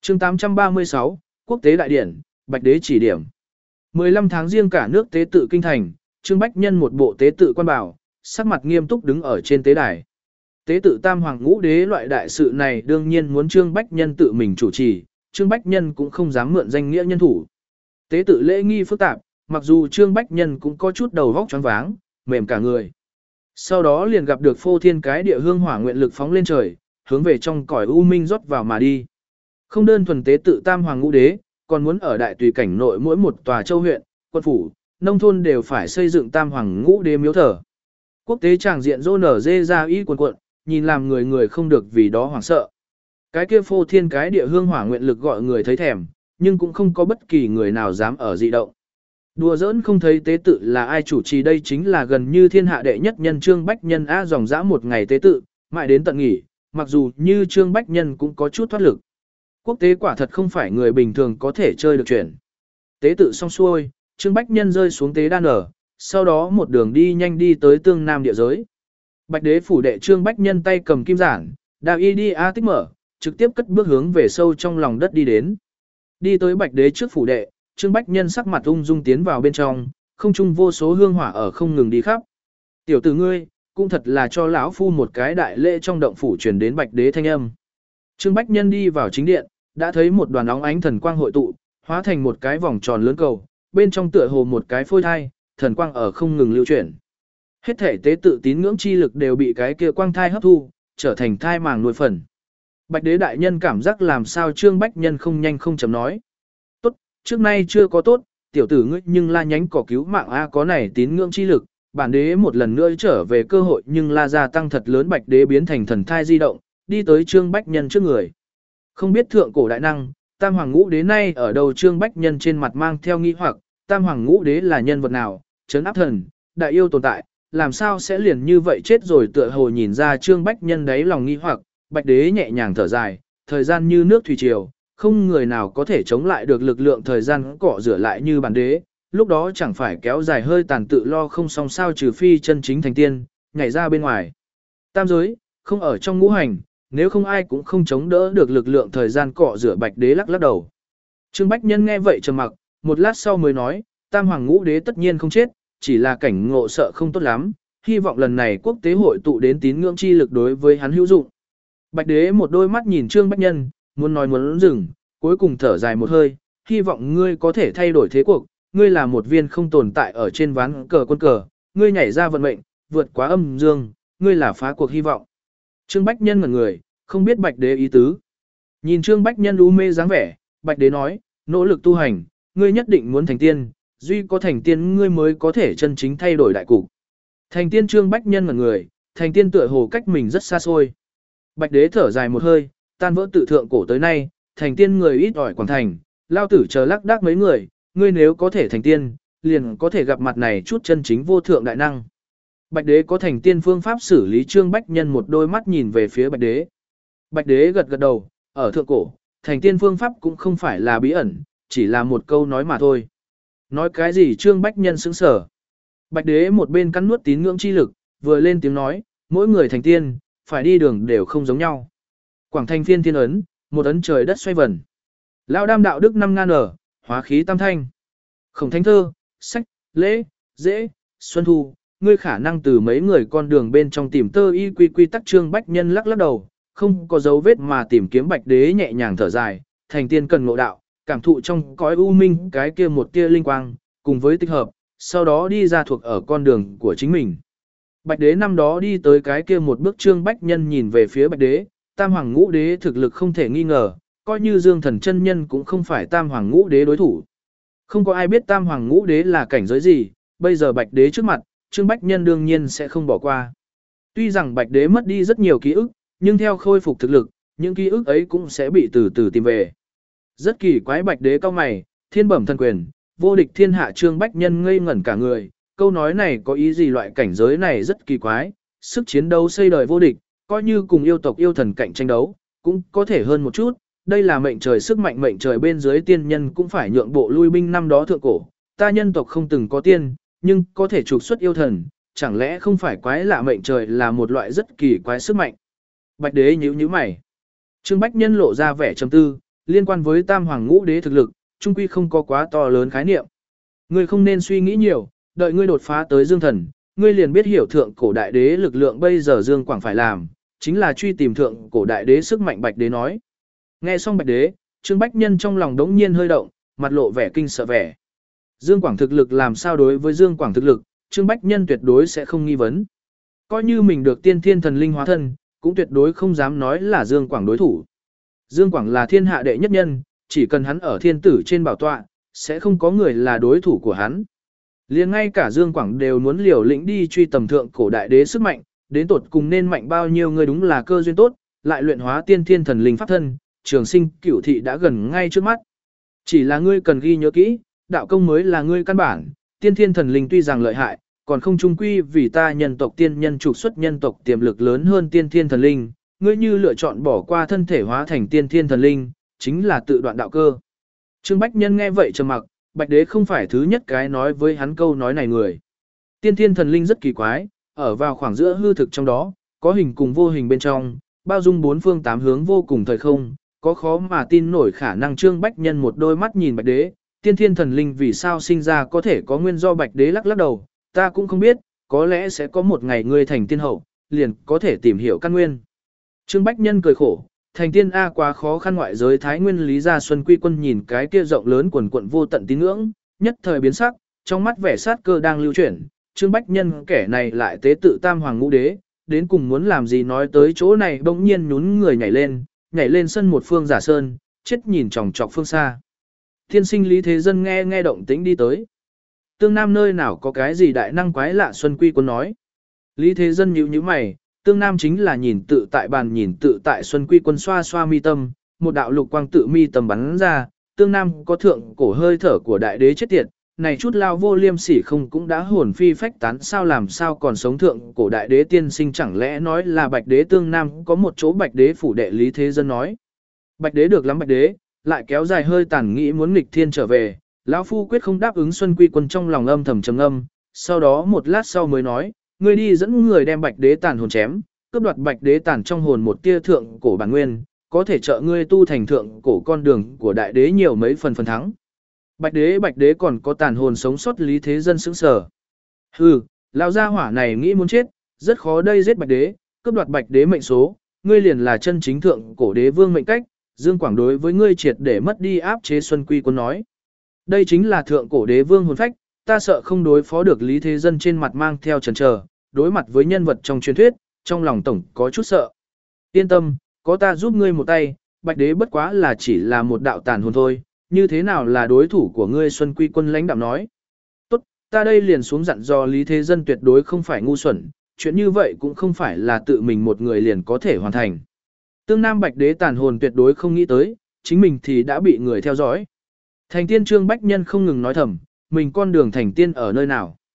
Chương 836, Quốc tế đại điển, Bạch đế chỉ điểm. 15 tháng riêng cả nước tế tự kinh thành, Trương Bách Nhân một bộ tế tự quan bảo, sắc mặt nghiêm túc đứng ở trên tế đài. Tế tự Tam Hoàng Ngũ Đế loại đại sự này đương nhiên muốn Trương Bách Nhân tự mình chủ trì, Trương Bách Nhân cũng không dám mượn danh nghĩa nhân thủ. Tế tự lễ nghi phức tạp, mặc dù Trương Bách Nhân cũng có chút đầu vóc choáng váng, mềm cả người. Sau đó liền gặp được phô thiên cái địa hương hỏa nguyện lực phóng lên trời, hướng về trong cõi u minh rót vào mà đi. Không đơn thuần tế tự Tam Hoàng Ngũ Đế, còn muốn ở đại tùy cảnh nội mỗi một tòa châu huyện, quân phủ, nông thôn đều phải xây dựng Tam Hoàng Ngũ Đế miếu thờ. Quốc tế tràng diện rô nở dê ra y cuồn cuộn, nhìn làm người người không được vì đó hoảng sợ. Cái kia phô thiên cái địa hương hỏa nguyện lực gọi người thấy thèm, nhưng cũng không có bất kỳ người nào dám ở dị động. Đùa giỡn không thấy tế tự là ai chủ trì, đây chính là gần như thiên hạ đệ nhất nhân Trương Bách Nhân á, dòng dã một ngày tế tự, mãi đến tận nghỉ, mặc dù như Trương Bách Nhân cũng có chút thoát lực. Quốc tế quả thật không phải người bình thường có thể chơi được chuyện. Tế tự xong xuôi, Trương Bách Nhân rơi xuống tế đan ở, sau đó một đường đi nhanh đi tới tương nam địa giới. Bạch đế phủ đệ Trương Bách Nhân tay cầm kim giản, đào y đi a tích mở, trực tiếp cất bước hướng về sâu trong lòng đất đi đến. Đi tới Bạch đế trước phủ đệ, Trương Bách Nhân sắc mặt ung dung tiến vào bên trong, không trung vô số hương hỏa ở không ngừng đi khắp. Tiểu tử ngươi, cũng thật là cho lão phu một cái đại lễ. Trong động phủ truyền đến Bạch đế thanh âm. Trương Bách Nhân đi vào chính điện, đã thấy một đoàn óng ánh thần quang hội tụ, hóa thành một cái vòng tròn lớn cầu, bên trong tựa hồ một cái phôi thai, thần quang ở không ngừng lưu chuyển. Hết thể tế tự tín ngưỡng chi lực đều bị cái kia quang thai hấp thu, trở thành thai màng nuôi phần. Bạch đế đại nhân cảm giác làm sao Trương Bách Nhân không nhanh không chậm nói. Tốt, trước nay chưa có tốt, tiểu tử ngươi nhưng la nhánh cỏ cứu mạng A có này tín ngưỡng chi lực, bản đế một lần nữa trở về cơ hội nhưng la gia tăng thật lớn. Bạch đế biến thành thần thai di động, đi tới Trương Bách Nhân trước người. Không biết thượng cổ đại năng, Tam Hoàng Ngũ Đế nay ở đầu Trương Bách Nhân trên mặt mang theo nghi hoặc, Tam Hoàng Ngũ Đế là nhân vật nào, trấn áp thần, đại yêu tồn tại, làm sao sẽ liền như vậy chết rồi. Tựa hồ nhìn ra Trương Bách Nhân đáy lòng nghi hoặc, Bạch đế nhẹ nhàng thở dài, thời gian như nước thủy triều, không người nào có thể chống lại được lực lượng thời gian cọ rửa lại như bản đế, lúc đó chẳng phải kéo dài hơi tàn tự lo không xong sao, trừ phi chân chính thành tiên, nhảy ra bên ngoài. Tam giới, không ở trong ngũ hành, nếu không ai cũng không chống đỡ được lực lượng thời gian cọ rửa. Bạch đế lắc lắc đầu. Trương Bách Nhân nghe vậy trầm mặc, một lát sau mới nói, Tam Hoàng Ngũ Đế tất nhiên không chết, chỉ là cảnh ngộ sợ không tốt lắm, hy vọng lần này quốc tế hội tụ đến tín ngưỡng chi lực đối với hắn hữu dụng. Bạch đế một đôi mắt nhìn Trương Bách Nhân, muốn nói muốn dừng, cuối cùng thở dài một hơi, hy vọng ngươi có thể thay đổi thế cuộc, ngươi là một viên không tồn tại ở trên ván cờ quân cờ, ngươi nhảy ra vận mệnh, vượt quá âm dương, ngươi là phá cuộc hy vọng. Trương Bách Nhân ngẩn người, không biết Bạch đế ý tứ. Nhìn Trương Bách Nhân u mê dáng vẻ, Bạch đế nói, nỗ lực tu hành, ngươi nhất định muốn thành tiên, duy có thành tiên ngươi mới có thể chân chính thay đổi đại cục. Thành tiên. Trương Bách Nhân ngẩn người, thành tiên tựa hồ cách mình rất xa xôi. Bạch đế thở dài một hơi, tan vỡ tự thượng cổ tới nay, thành tiên người ít ỏi quảng thành, lao tử chờ lắc đác mấy người, ngươi nếu có thể thành tiên, liền có thể gặp mặt này chút chân chính vô thượng đại năng. Bạch đế có thành tiên phương pháp xử lý. Trương Bách Nhân một đôi mắt nhìn về phía Bạch đế. Bạch đế gật gật đầu, ở thượng cổ, thành tiên phương pháp cũng không phải là bí ẩn, chỉ là một câu nói mà thôi. Nói cái gì? Trương Bách Nhân sững sờ. Bạch đế một bên cắn nuốt tín ngưỡng chi lực, vừa lên tiếng nói, mỗi người thành tiên, phải đi đường đều không giống nhau. Quảng thành phiên thiên ấn, một ấn trời đất xoay vần. Lão đam đạo đức 5 ngàn ở, hóa khí tam thanh. Khổng thánh thơ, sách, lễ, dễ, xuân thu, ngươi khả năng từ mấy người con đường bên trong tìm tơ y quy tắc. Trương Bách Nhân lắc lắc đầu, không có dấu vết mà tìm kiếm. Bạch đế nhẹ nhàng thở dài, thành tiên cần ngộ đạo, cảm thụ trong cõi u minh cái kia một tia linh quang, cùng với tích hợp, sau đó đi ra thuộc ở con đường của chính mình. Bạch đế năm đó đi tới cái kia một bước. Trương Bách Nhân nhìn về phía Bạch đế, Tam Hoàng Ngũ Đế thực lực không thể nghi ngờ, coi như Dương Thần chân nhân cũng không phải Tam Hoàng Ngũ Đế đối thủ. Không có ai biết Tam Hoàng Ngũ Đế là cảnh giới gì, bây giờ Bạch đế trước mặt, Trương Bách Nhân đương nhiên sẽ không bỏ qua. Tuy rằng Bạch đế mất đi rất nhiều ký ức, nhưng theo khôi phục thực lực, những ký ức ấy cũng sẽ bị từ từ tìm về. Rất kỳ quái. Bạch đế cao mày, thiên bẩm thần quyền, vô địch thiên hạ. Trương Bách Nhân ngây ngẩn cả người, câu nói này có ý gì? Loại cảnh giới này rất kỳ quái, sức chiến đấu xây đời vô địch, coi như cùng yêu tộc yêu thần cạnh tranh đấu, cũng có thể hơn một chút. Đây là mệnh trời sức mạnh, mệnh trời bên dưới tiên nhân cũng phải nhượng bộ lui binh. Năm đó thượng cổ, ta nhân tộc không từng có tiên, nhưng có thể trục xuất yêu thần, chẳng lẽ không phải quái lạ? Mệnh trời là một loại rất kỳ quái sức mạnh. Bạch đế nhíu nhíu mày. Trương Bách Nhân lộ ra vẻ trầm tư, liên quan với tam hoàng ngũ đế thực lực, trung quy không có quá to lớn khái niệm. Ngươi không nên suy nghĩ nhiều, đợi ngươi đột phá tới dương thần, ngươi liền biết hiểu thượng cổ đại đế lực lượng bây giờ Dương Quảng phải làm, chính là truy tìm thượng cổ đại đế sức mạnh. Bạch đế nói. Nghe xong Bạch đế, Trương Bách Nhân trong lòng đống nhiên hơi động, mặt lộ vẻ kinh sợ vẻ. Dương Quảng thực lực làm sao đối với Dương Quảng thực lực, Trương Bách Nhân tuyệt đối sẽ không nghi vấn. Coi như mình được tiên thiên thần linh hóa thân, cũng tuyệt đối không dám nói là Dương Quảng đối thủ. Dương Quảng là thiên hạ đệ nhất nhân, chỉ cần hắn ở thiên tử trên bảo tọa, sẽ không có người là đối thủ của hắn. Liền ngay cả Dương Quảng đều muốn liều lĩnh đi truy tầm thượng cổ đại đế sức mạnh, đến tột cùng nên mạnh bao nhiêu người, đúng là cơ duyên tốt, lại luyện hóa tiên thiên thần linh pháp thân, trường sinh cửu thị đã gần ngay trước mắt. Chỉ là ngươi cần ghi nhớ kỹ, đạo công mới là ngươi căn bản, tiên thiên thần linh tuy rằng lợi hại, còn không trung quy vì ta nhân tộc tiên nhân trục xuất nhân tộc tiềm lực lớn hơn tiên thiên thần linh, ngươi như lựa chọn bỏ qua thân thể hóa thành tiên thiên thần linh, chính là tự đoạn đạo cơ. Trương Bách Nhân nghe vậy trầm mặc, Bạch đế không phải thứ nhất cái nói với hắn câu nói này người. Tiên thiên thần linh rất kỳ quái, ở vào khoảng giữa hư thực trong đó, có hình cùng vô hình bên trong, bao dung bốn phương tám hướng vô cùng thời không, có khó mà tin nổi khả năng. Trương Bách Nhân một đôi mắt nhìn Bạch đế, tiên thiên thần linh vì sao sinh ra có thể có nguyên do. Bạch đế lắc lắc đầu, ta cũng không biết, có lẽ sẽ có một ngày ngươi thành tiên hậu, liền có thể tìm hiểu căn nguyên. Trương Bách Nhân cười khổ, thành tiên A quá khó khăn. Ngoại giới Thái Nguyên Lý Gia Xuân Quy Quân nhìn cái kia rộng lớn quần quận vô tận tín ngưỡng, nhất thời biến sắc, trong mắt vẻ sát cơ đang lưu chuyển. Trương Bách Nhân kẻ này lại tế tự tam hoàng ngũ đế, đến cùng muốn làm gì. Nói tới chỗ này bỗng nhiên nhún người nhảy lên sân một phương giả sơn, chết nhìn chòng chọc phương xa. Thiên sinh Lý Thế Dân nghe động tĩnh đi tới. Tương Nam nơi nào có cái gì đại năng quái lạ. Xuân Quy Quân nói. Lý Thế Dân nhíu mày, Tương Nam chính là nhìn tự tại bàn nhìn tự tại. Xuân Quy Quân xoa xoa mi tâm, một đạo lục quang tự mi tâm bắn ra. Tương Nam có thượng cổ hơi thở của đại đế chết tiệt, này chút lao vô liêm sỉ không cũng đã hồn phi phách tán sao, làm sao còn sống. Thượng cổ đại đế tiên sinh chẳng lẽ nói là Bạch đế. Tương Nam có một chỗ Bạch đế phủ đệ. Lý Thế Dân nói. Bạch đế được lắm. Bạch đế lại kéo dài hơi tàn nghĩ muốn nghịch thiên trở về, lão phu quyết không đáp ứng. Xuân Quy Quân trong lòng âm thầm trầm ngâm, sau đó một lát sau mới nói, ngươi đi dẫn người đem Bạch đế tàn hồn chém, cướp đoạt Bạch đế tàn trong hồn một tia thượng cổ bản nguyên, có thể trợ ngươi tu thành thượng cổ con đường của đại đế nhiều mấy phần thắng. Bạch đế còn có tàn hồn sống sót. Lý Thế Dân sững sờ. Hừ, lão gia hỏa này nghĩ muốn chết, rất khó đây. Giết Bạch đế, cướp đoạt Bạch đế mệnh số, ngươi liền là chân chính thượng cổ đế vương mệnh cách. Dương Quảng đối với ngươi triệt để mất đi áp chế. Xuân Quy Quân nói. Đây chính là thượng cổ đế vương hồn phách, ta sợ không đối phó được. Lý Thế Dân trên mặt mang theo chần chờ, đối mặt với nhân vật trong truyền thuyết, trong lòng tổng có chút sợ. Yên tâm, có ta giúp ngươi một tay, Bạch đế bất quá là chỉ là một đạo tàn hồn thôi, như thế nào là đối thủ của ngươi. Xuân Quy Quân lãnh đạm nói. Tốt, ta đây liền xuống dặn dò Lý Thế Dân tuyệt đối không phải ngu xuẩn, chuyện như vậy cũng không phải là tự mình một người liền có thể hoàn thành. Tương Nam Bạch đế tàn hồn tuyệt đối không nghĩ tới, chính mình thì đã bị người theo dõi. Thành tiên. Trương Bách Nhân không ngừng nói thầm, mình con đường thành tiên ở nơi nào.